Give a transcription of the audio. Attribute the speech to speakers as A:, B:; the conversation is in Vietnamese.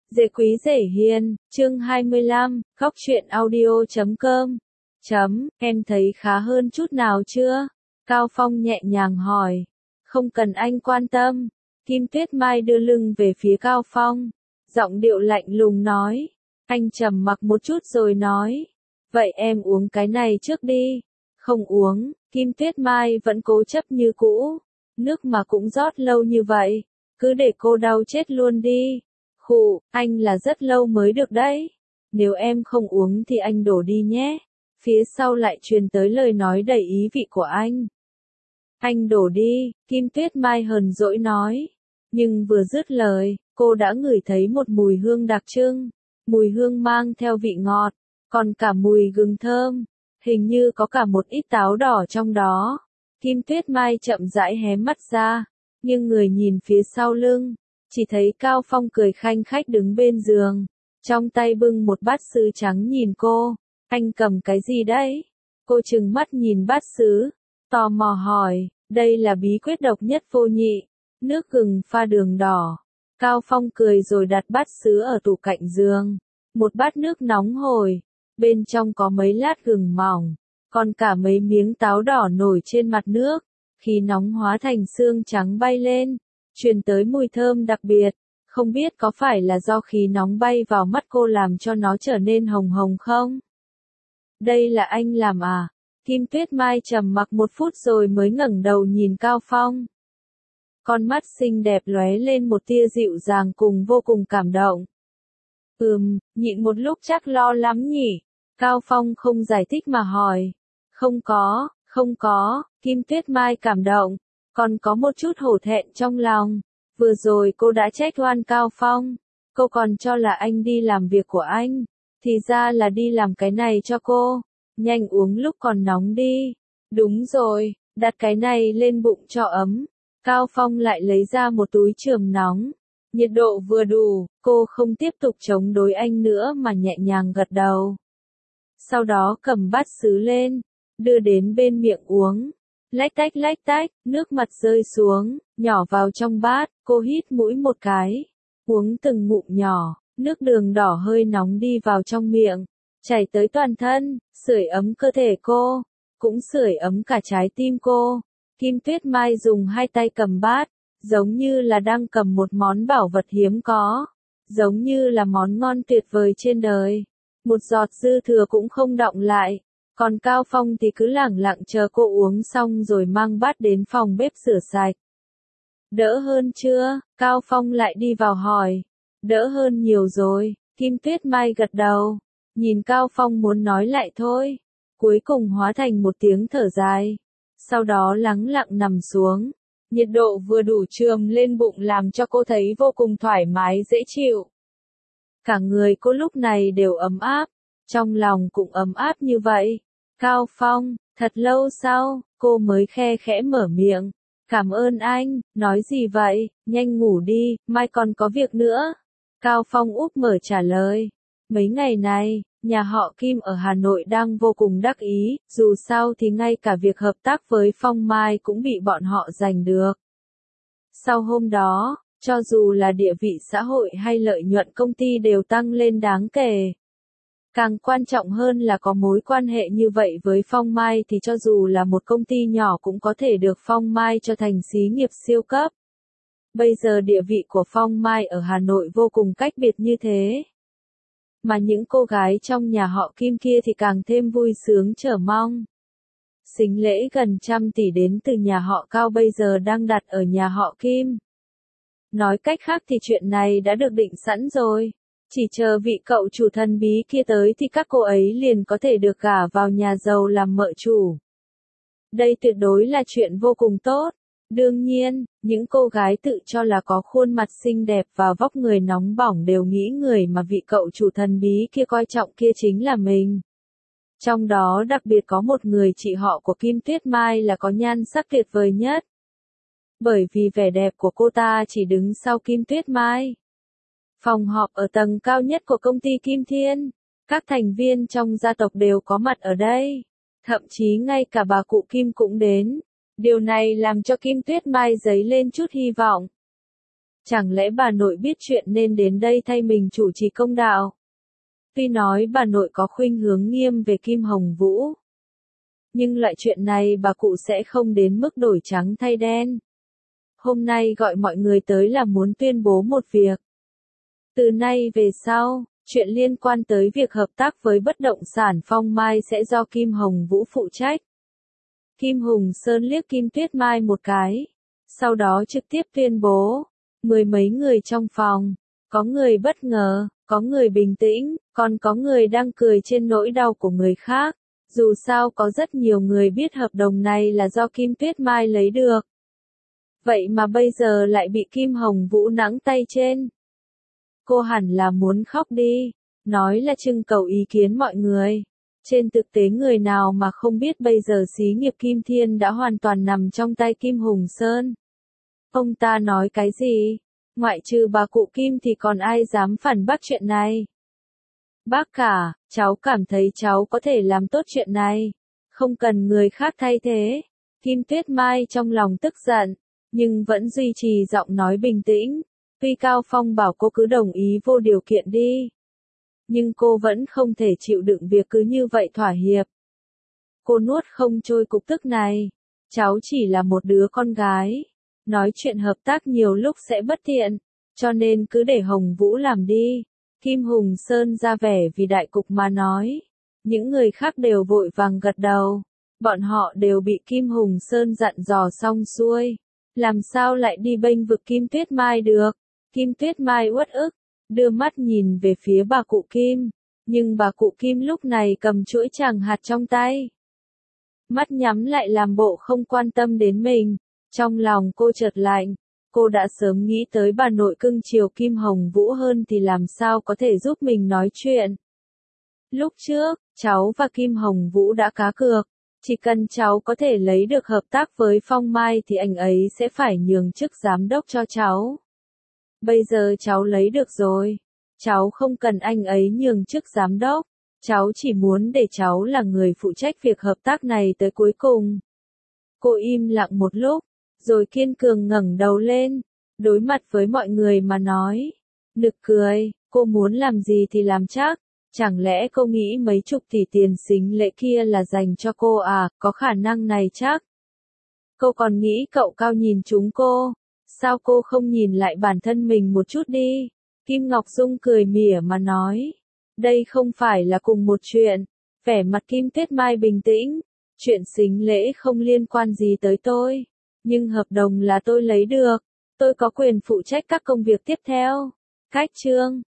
A: Dễ quý dễ hiền, chương 25, góc truyện audio.com. Em thấy khá hơn chút nào chưa? Cao Phong nhẹ nhàng hỏi. Không cần anh quan tâm. Kim Tuyết Mai đưa lưng về phía Cao Phong. Giọng điệu lạnh lùng nói. Anh trầm mặc một chút rồi nói. Vậy em uống cái này trước đi. Không uống, Kim Tuyết Mai vẫn cố chấp như cũ. Nước mà cũng rót lâu như vậy. Cứ để cô đau chết luôn đi. Khụ, anh là rất lâu mới được đấy. Nếu em không uống thì anh đổ đi nhé. Phía sau lại truyền tới lời nói đầy ý vị của anh. Anh đổ đi, Kim Tuyết Mai hờn dỗi nói. Nhưng vừa dứt lời, cô đã ngửi thấy một mùi hương đặc trưng. Mùi hương mang theo vị ngọt, còn cả mùi gừng thơm. Hình như có cả một ít táo đỏ trong đó. Kim Tuyết Mai chậm rãi hé mắt ra, nhưng người nhìn phía sau lưng. Chỉ thấy Cao Phong cười khanh khách đứng bên giường, trong tay bưng một bát sứ trắng nhìn cô. Anh cầm cái gì đấy? Cô trừng mắt nhìn bát sứ, tò mò hỏi, đây là bí quyết độc nhất vô nhị, nước gừng pha đường đỏ. Cao Phong cười rồi đặt bát sứ ở tủ cạnh giường, một bát nước nóng hổi, bên trong có mấy lát gừng mỏng, còn cả mấy miếng táo đỏ nổi trên mặt nước, khi nóng hóa thành sương trắng bay lên. Truyền tới mùi thơm đặc biệt, không biết có phải là do khí nóng bay vào mắt cô làm cho nó trở nên hồng hồng không? Đây là anh làm à? Kim Tuyết Mai trầm mặc một phút rồi mới ngẩng đầu nhìn Cao Phong. Con mắt xinh đẹp lóe lên một tia dịu dàng cùng vô cùng cảm động. Nhịn một lúc chắc lo lắm nhỉ? Cao Phong không giải thích mà hỏi. Không có, Kim Tuyết Mai cảm động. Còn có một chút hổ thẹn trong lòng. Vừa rồi cô đã trách oan Cao Phong. Cô còn cho là anh đi làm việc của anh. Thì ra là đi làm cái này cho cô. Nhanh uống lúc còn nóng đi. Đúng rồi, đặt cái này lên bụng cho ấm. Cao Phong lại lấy ra một túi chườm nóng. Nhiệt độ vừa đủ, cô không tiếp tục chống đối anh nữa mà nhẹ nhàng gật đầu. Sau đó cầm bát sứ lên, đưa đến bên miệng uống. Lách tách, nước mặt rơi xuống, nhỏ vào trong bát, cô hít mũi một cái, uống từng ngụm nhỏ, nước đường đỏ hơi nóng đi vào trong miệng, chảy tới toàn thân, sưởi ấm cơ thể cô, cũng sưởi ấm cả trái tim cô. Kim Tuyết Mai dùng hai tay cầm bát, giống như là đang cầm một món bảo vật hiếm có, giống như là món ngon tuyệt vời trên đời. Một giọt dư thừa cũng không đọng lại. Còn Cao Phong thì cứ lẳng lặng chờ cô uống xong rồi mang bát đến phòng bếp rửa sạch. Đỡ hơn chưa? Cao Phong lại đi vào hỏi. Đỡ hơn nhiều rồi, Kim Tuyết Mai gật đầu. Nhìn Cao Phong muốn nói lại thôi. Cuối cùng hóa thành một tiếng thở dài. Sau đó lắng lặng nằm xuống. Nhiệt độ vừa đủ chườm lên bụng làm cho cô thấy vô cùng thoải mái dễ chịu. Cả người cô lúc này đều ấm áp. Trong lòng cũng ấm áp như vậy. Cao Phong, thật lâu sau, cô mới khe khẽ mở miệng. Cảm ơn anh, nói gì vậy, nhanh ngủ đi, mai còn có việc nữa. Cao Phong úp mở trả lời. Mấy ngày này, nhà họ Kim ở Hà Nội đang vô cùng đắc ý, dù sao thì ngay cả việc hợp tác với Phong Mai cũng bị bọn họ giành được. Sau hôm đó, cho dù là địa vị xã hội hay lợi nhuận công ty đều tăng lên đáng kể. Càng quan trọng hơn là có mối quan hệ như vậy với Phong Mai thì cho dù là một công ty nhỏ cũng có thể được Phong Mai cho thành xí nghiệp siêu cấp. Bây giờ địa vị của Phong Mai ở Hà Nội vô cùng cách biệt như thế. Mà những cô gái trong nhà họ Kim kia thì càng thêm vui sướng chờ mong. Sính lễ gần 100 tỷ đến từ nhà họ Cao bây giờ đang đặt ở nhà họ Kim. Nói cách khác thì chuyện này đã được định sẵn rồi. Chỉ chờ vị cậu chủ thần bí kia tới thì các cô ấy liền có thể được gả vào nhà giàu làm mợ chủ. Đây tuyệt đối là chuyện vô cùng tốt. Đương nhiên, những cô gái tự cho là có khuôn mặt xinh đẹp và vóc người nóng bỏng đều nghĩ người mà vị cậu chủ thần bí kia coi trọng kia chính là mình. Trong đó đặc biệt có một người chị họ của Kim Tuyết Mai là có nhan sắc tuyệt vời nhất. Bởi vì vẻ đẹp của cô ta chỉ đứng sau Kim Tuyết Mai. Phòng họp ở tầng cao nhất của công ty Kim Thiên, các thành viên trong gia tộc đều có mặt ở đây. Thậm chí ngay cả bà cụ Kim cũng đến. Điều này làm cho Kim Tuyết Mai dấy lên chút hy vọng. Chẳng lẽ bà nội biết chuyện nên đến đây thay mình chủ trì công đạo? Tuy nói bà nội có khuynh hướng nghiêm về Kim Hồng Vũ, nhưng loại chuyện này bà cụ sẽ không đến mức đổi trắng thay đen. Hôm nay gọi mọi người tới là muốn tuyên bố một việc. Từ nay về sau, chuyện liên quan tới việc hợp tác với bất động sản Phong Mai sẽ do Kim Hồng Vũ phụ trách. Kim Hùng Sơn liếc Kim Tuyết Mai một cái, sau đó trực tiếp tuyên bố. Mười mấy người trong phòng, có người bất ngờ, có người bình tĩnh, còn có người đang cười trên nỗi đau của người khác. Dù sao có rất nhiều người biết hợp đồng này là do Kim Tuyết Mai lấy được. Vậy mà bây giờ lại bị Kim Hồng Vũ nắng tay trên. Cô hẳn là muốn khóc đi, nói là trưng cầu ý kiến mọi người. Trên thực tế người nào mà không biết bây giờ xí nghiệp Kim Thiên đã hoàn toàn nằm trong tay Kim Hùng Sơn. Ông ta nói cái gì? Ngoại trừ bà cụ Kim thì còn ai dám phản bác chuyện này? Bác cả, cháu cảm thấy cháu có thể làm tốt chuyện này. Không cần người khác thay thế. Kim Tuyết Mai trong lòng tức giận, nhưng vẫn duy trì giọng nói bình tĩnh. Tuy Cao Phong bảo cô cứ đồng ý vô điều kiện đi, nhưng cô vẫn không thể chịu đựng việc cứ như vậy thỏa hiệp. Cô nuốt không trôi cục tức này. Cháu chỉ là một đứa con gái. Nói chuyện hợp tác nhiều lúc sẽ bất tiện, cho nên cứ để Hồng Vũ làm đi. Kim Hùng Sơn ra vẻ vì đại cục mà nói. Những người khác đều vội vàng gật đầu. Bọn họ đều bị Kim Hùng Sơn dặn dò xong xuôi. Làm sao lại đi bênh vực Kim Tuyết Mai được? Kim Tuyết Mai uất ức, đưa mắt nhìn về phía bà cụ Kim. Nhưng bà cụ Kim lúc này cầm chuỗi tràng hạt trong tay. Mắt nhắm lại làm bộ không quan tâm đến mình. Trong lòng cô chợt lạnh, cô đã sớm nghĩ tới bà nội cưng chiều Kim Hồng Vũ hơn thì làm sao có thể giúp mình nói chuyện. Lúc trước, cháu và Kim Hồng Vũ đã cá cược, chỉ cần cháu có thể lấy được hợp tác với Phong Mai thì anh ấy sẽ phải nhường chức giám đốc cho cháu. Bây giờ cháu lấy được rồi, cháu không cần anh ấy nhường chức giám đốc, cháu chỉ muốn để cháu là người phụ trách việc hợp tác này tới cuối cùng. Cô im lặng một lúc, rồi kiên cường ngẩng đầu lên, đối mặt với mọi người mà nói. Nực cười, cô muốn làm gì thì làm chắc, chẳng lẽ cô nghĩ mấy chục tỷ tiền sính lễ kia là dành cho cô à, có khả năng này chắc. Cô còn nghĩ cậu cao nhìn chúng cô, sao cô không nhìn lại bản thân mình một chút đi. Kim Ngọc Dung cười mỉa mà nói, đây không phải là cùng một chuyện. Vẻ mặt Kim Tuyết Mai bình tĩnh, chuyện sính lễ không liên quan gì tới tôi. Nhưng hợp đồng là tôi lấy được, tôi có quyền phụ trách các công việc tiếp theo. Cách chương